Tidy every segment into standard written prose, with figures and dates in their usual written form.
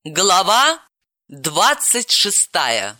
Глава 26.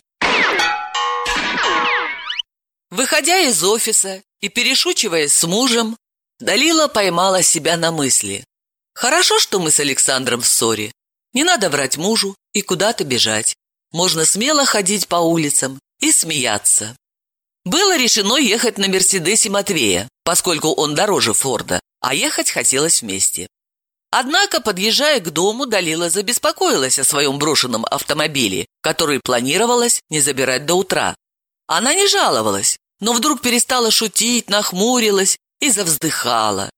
Выходя из офиса и перешучиваясь с мужем, Далила поймала себя на мысли. Хорошо, что мы с Александром в ссоре. Не надо врать мужу и куда-то бежать. Можно смело ходить по улицам и смеяться. Было решено ехать на «Мерседесе» Матвея, поскольку он дороже Форда, а ехать хотелось вместе. Однако, подъезжая к дому, Далила забеспокоилась о своем брошенном автомобиле, который планировалось не забирать до утра. Она не жаловалась, но вдруг перестала шутить, нахмурилась и завздыхала.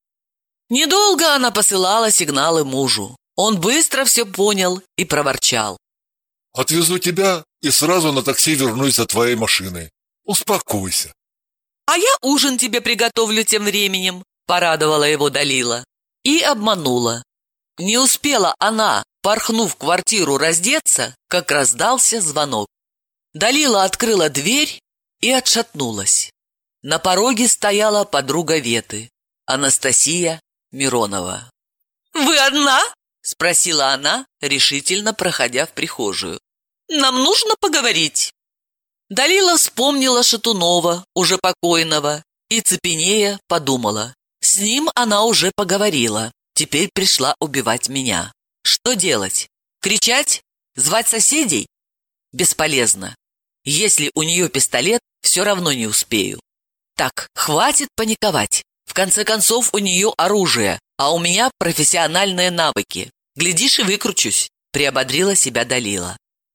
Недолго она посылала сигналы мужу. Он быстро все понял и проворчал. «Отвезу тебя и сразу на такси вернусь за твоей машиной. Успокойся». «А я ужин тебе приготовлю тем временем», – порадовала его Далила. И обманула. Не успела она, порхнув в квартиру, раздеться, как раздался звонок. Далила открыла дверь и отшатнулась. На пороге стояла подруга Веты, Анастасия Миронова. «Вы одна?» – спросила она, решительно проходя в прихожую. «Нам нужно поговорить». Далила вспомнила Шатунова, уже покойного, и, цепенея, подумала. С ним она уже поговорила, теперь пришла убивать меня. Что делать? Кричать? Звать соседей? Бесполезно. Если у нее пистолет, все равно не успею. Так, хватит паниковать. В конце концов, у нее оружие, а у меня профессиональные навыки. Глядишь, и выкручусь, приободрила себя Далила.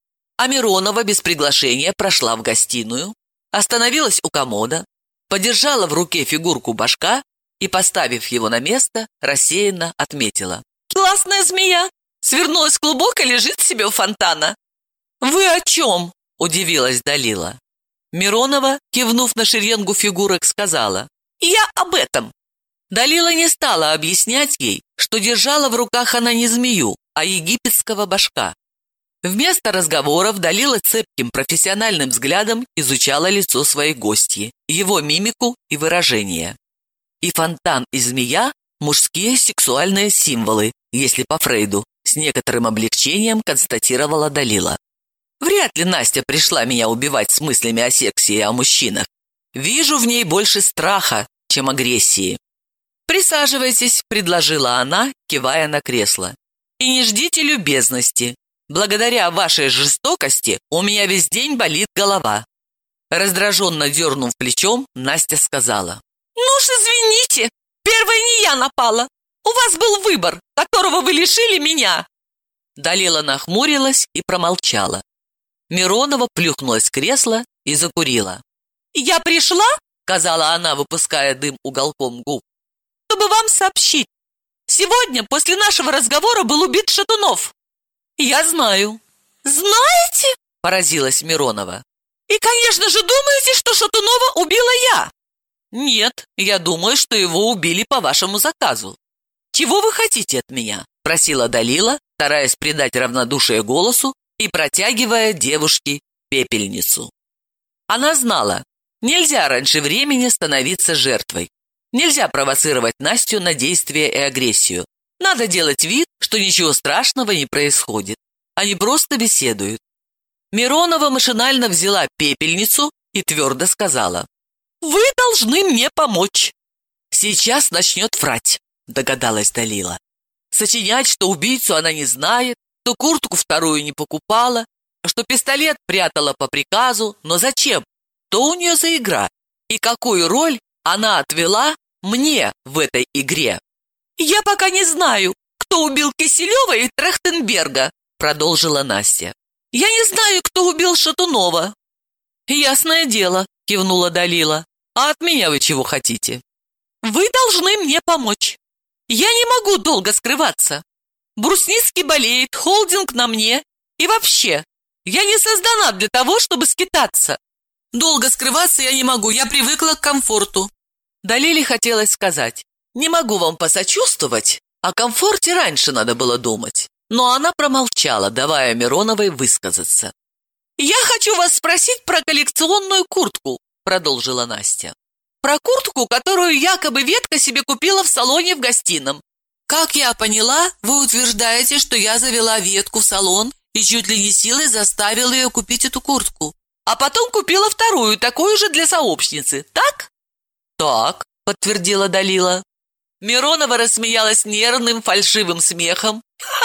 А Миронова без приглашения прошла в гостиную, остановилась у комода, подержала в руке фигурку Башка и, поставив его на место, рассеянно отметила. «Классная змея! Свернулась в клубок и лежит себе у фонтана». «Вы о чем?» – удивилась Далила. Миронова, кивнув на шеренгу фигурок, сказала. «Я об этом». Далила не стала объяснять ей, что держала в руках она не змею, а египетского башка. Вместо разговоров Далила цепким профессиональным взглядом изучала лицо своей гостьи, его мимику и выражение. И фонтан, и змея – мужские сексуальные символы, если по Фрейду, с некоторым облегчением констатировала Далила. Вряд ли Настя пришла меня убивать с мыслями о сексе и о мужчинах. Вижу в ней больше страха, чем агрессии. «Присаживайтесь», – предложила она, кивая на кресло. «И не ждите любезности. Благодаря вашей жестокости у меня весь день болит голова». Раздраженно дернув плечом, Настя сказала. «Ну уж извините, первая не я напала. У вас был выбор, которого вы лишили меня». Далила нахмурилась и промолчала. Миронова плюхнулась в кресло и закурила. «Я пришла, — сказала она, выпуская дым уголком губ, — чтобы вам сообщить. Сегодня после нашего разговора был убит Шатунов». «Я знаю». «Знаете?» – поразилась Миронова. «И, конечно же, думаете, что Шатунова убила я?» «Нет, я думаю, что его убили по вашему заказу». «Чего вы хотите от меня?» – просила Далила, стараясь придать равнодушие голосу и протягивая девушке пепельницу. Она знала, нельзя раньше времени становиться жертвой. Нельзя провоцировать Настю на действие и агрессию. Надо делать вид, что ничего страшного не происходит. Они просто беседуют. Миронова машинально взяла пепельницу и твердо сказала. «Вы должны мне помочь». «Сейчас начнет врать», догадалась Далила. Сочинять, что убийцу она не знает, что куртку вторую не покупала, что пистолет прятала по приказу, но зачем? Что у нее за игра? И какую роль она отвела мне в этой игре? «Я пока не знаю, кто убил Киселева и Трахтенберга», продолжила Настя. «Я не знаю, кто убил Шатунова». «Ясное дело», кивнула Далила. «А от меня вы чего хотите?» «Вы должны мне помочь. Я не могу долго скрываться. Брусницкий болеет, холдинг на мне. И вообще, я не создана для того, чтобы скитаться. Долго скрываться я не могу, я привыкла к комфорту». Далиле хотелось сказать. «Не могу вам посочувствовать, о комфорте раньше надо было думать». Но она промолчала, давая Мироновой высказаться. «Я хочу вас спросить про коллекционную куртку», продолжила Настя. «Про куртку, которую якобы Ветка себе купила в салоне в гостином. Как я поняла, вы утверждаете, что я завела Ветку в салон и чуть ли не силой заставил ее купить эту куртку. А потом купила вторую, такую же для сообщницы, так? Так, подтвердила Далила. Миронова рассмеялась нервным фальшивым смехом.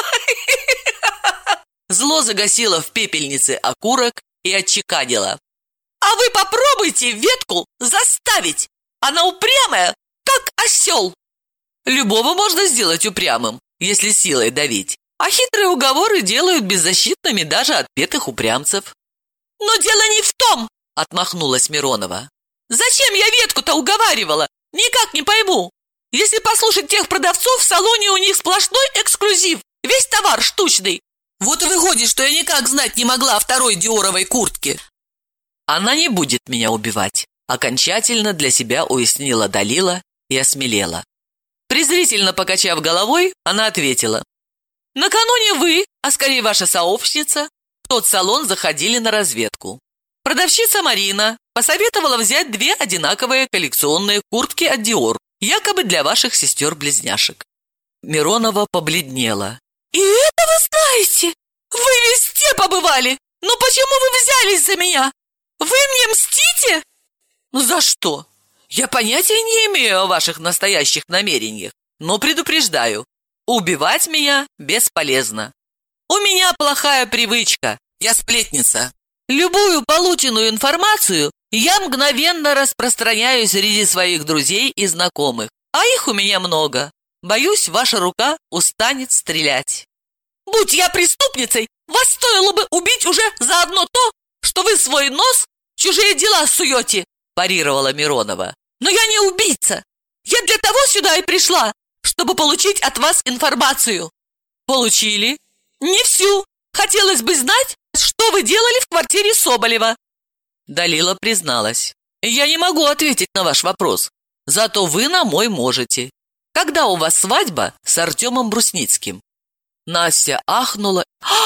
Зло загасило в пепельнице окурок и отчеканило. А вы попробуйте ветку заставить. Она упрямая, как осел. Любого можно сделать упрямым, если силой давить. А хитрые уговоры делают беззащитными даже отпетых упрямцев. «Но дело не в том!» – отмахнулась Миронова. «Зачем я ветку-то уговаривала? Никак не пойму. Если послушать тех продавцов, в салоне у них сплошной эксклюзив. Весь товар штучный. Вот и выходит, что я никак знать не могла о второй диоровой куртке». «Она не будет меня убивать», – окончательно для себя уяснила Далила и осмелела. Презрительно покачав головой, она ответила. «Накануне вы, а скорее ваша сообщница, в тот салон заходили на разведку. Продавщица Марина посоветовала взять 2 одинаковые коллекционные куртки от Dior, якобы для ваших сестер-близняшек». Миронова побледнела. «И это вы знаете? Вы везде побывали! Но почему вы взялись за меня? Вы мне мстите?» «Ну за что? Я понятия не имею о ваших настоящих намерениях, но предупреждаю, убивать меня бесполезно. У меня плохая привычка, я сплетница. Любую полученную информацию я мгновенно распространяю среди своих друзей и знакомых, а их у меня много. Боюсь, ваша рука устанет стрелять. Будь я преступницей, вас стоило бы убить уже за одно то, что вы свой нос в чужие дела суете, парировала Миронова. Но я не убийца. Я для того сюда и пришла, чтобы получить от вас информацию. Получили? Не всю. Хотелось бы знать, что вы делали в квартире Соболева. Далила призналась. Я не могу ответить на ваш вопрос. Зато вы на мой можете. Когда у вас свадьба с Артемом Брусницким? Настя ахнула.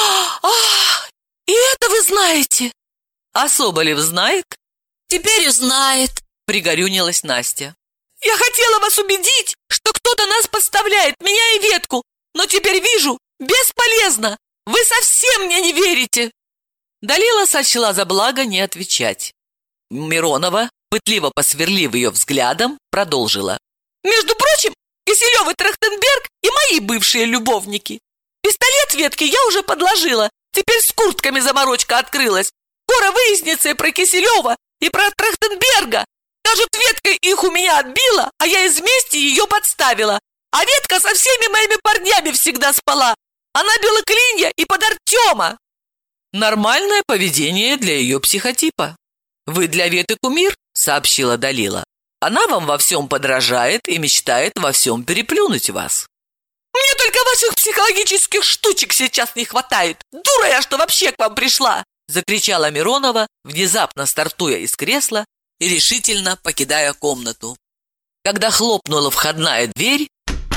И это вы знаете? А Соболев знает? Теперь знает, пригорюнилась Настя. Я хотела вас убедить, что кто-то нас подставляет, меня и Ветку, но теперь вижу, бесполезно. Вы совсем мне не верите. Далила сочла за благо не отвечать. Миронова, пытливо посверлив ее взглядом, продолжила. Между прочим, Киселев и Трахтенберг и мои бывшие любовники. Пистолет Ветке я уже подложила, теперь с куртками заморочка открылась. Скоро выяснится и про Киселева, и про Трахтенберга. Скажут, Ветка их у меня отбила, а я из мести ее подставила. А Ветка со всеми моими парнями всегда спала. Она била клинья и под Артема. Нормальное поведение для ее психотипа. Вы для Веты кумир, сообщила Далила. Она вам во всем подражает и мечтает во всем переплюнуть вас. Мне только ваших психологических штучек сейчас не хватает. Дура я, что вообще к вам пришла, закричала Миронова, внезапно стартуя из кресла и решительно покидая комнату. Когда хлопнула входная дверь,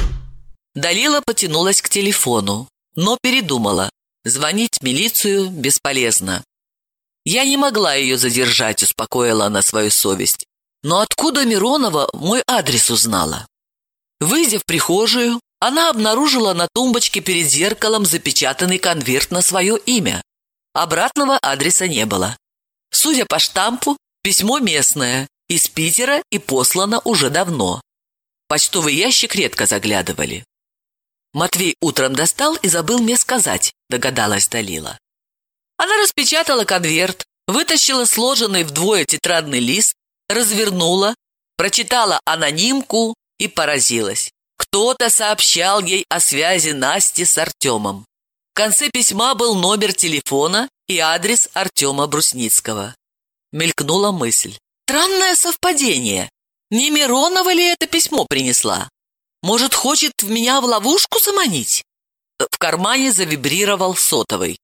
Далила потянулась к телефону, но передумала. Звонить в милицию бесполезно. Я не могла ее задержать, успокоила она свою совесть. Но откуда Миронова мой адрес узнала? Выйдя в прихожую, она обнаружила на тумбочке перед зеркалом запечатанный конверт на свое имя. Обратного адреса не было. Судя по штампу, письмо местное, из Питера и послано уже давно. Почтовый ящик редко заглядывали. Матвей утром достал и забыл мне сказать, догадалась Далила. Она распечатала конверт, вытащила сложенный вдвое тетрадный лист, развернула, прочитала анонимку и поразилась. Кто-то сообщал ей о связи Насти с Артемом. В конце письма был номер телефона и адрес Артема Брусницкого. Мелькнула мысль. Странное совпадение. Не Миронова ли это письмо принесла? Может, хочет меня в ловушку заманить? В кармане завибрировал сотовый.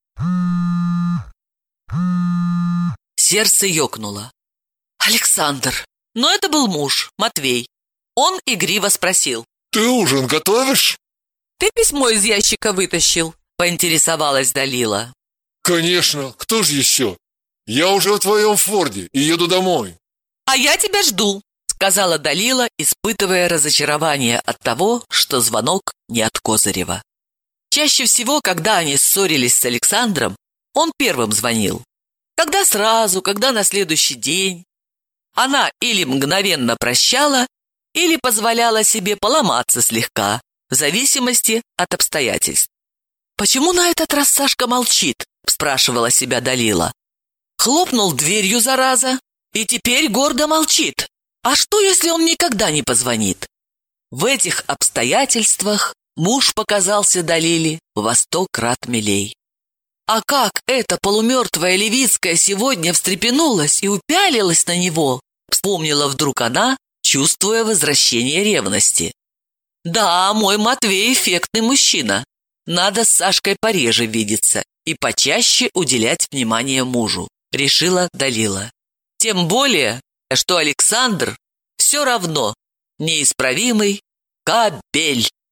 Сердце ёкнуло. Александр. Но это был муж, Матвей. Он игриво спросил. Ты ужин готовишь? Ты письмо из ящика вытащил? Поинтересовалась Далила. Конечно, кто же еще? Я уже в твоем Форде и еду домой. А я тебя жду, сказала Далила, испытывая разочарование от того, что звонок не от Козырева. Чаще всего, когда они ссорились с Александром, он первым звонил. Когда сразу, когда на следующий день. Она или мгновенно прощала, или позволяла себе поломаться слегка, в зависимости от обстоятельств. «Почему на этот раз Сашка молчит?» – спрашивала себя Далила. Хлопнул дверью, зараза, и теперь гордо молчит. А что, если он никогда не позвонит? В этих обстоятельствах муж показался Далиле во 100 крат милей. А как эта полумертвая Левицкая сегодня встрепенулась и упялилась на него, вспомнила вдруг она, чувствуя возвращение ревности. «Да, мой Матвей эффектный мужчина. Надо с Сашкой пореже видеться и почаще уделять внимание мужу», решила Далила. Тем более, что Александр все равно неисправимый кабель.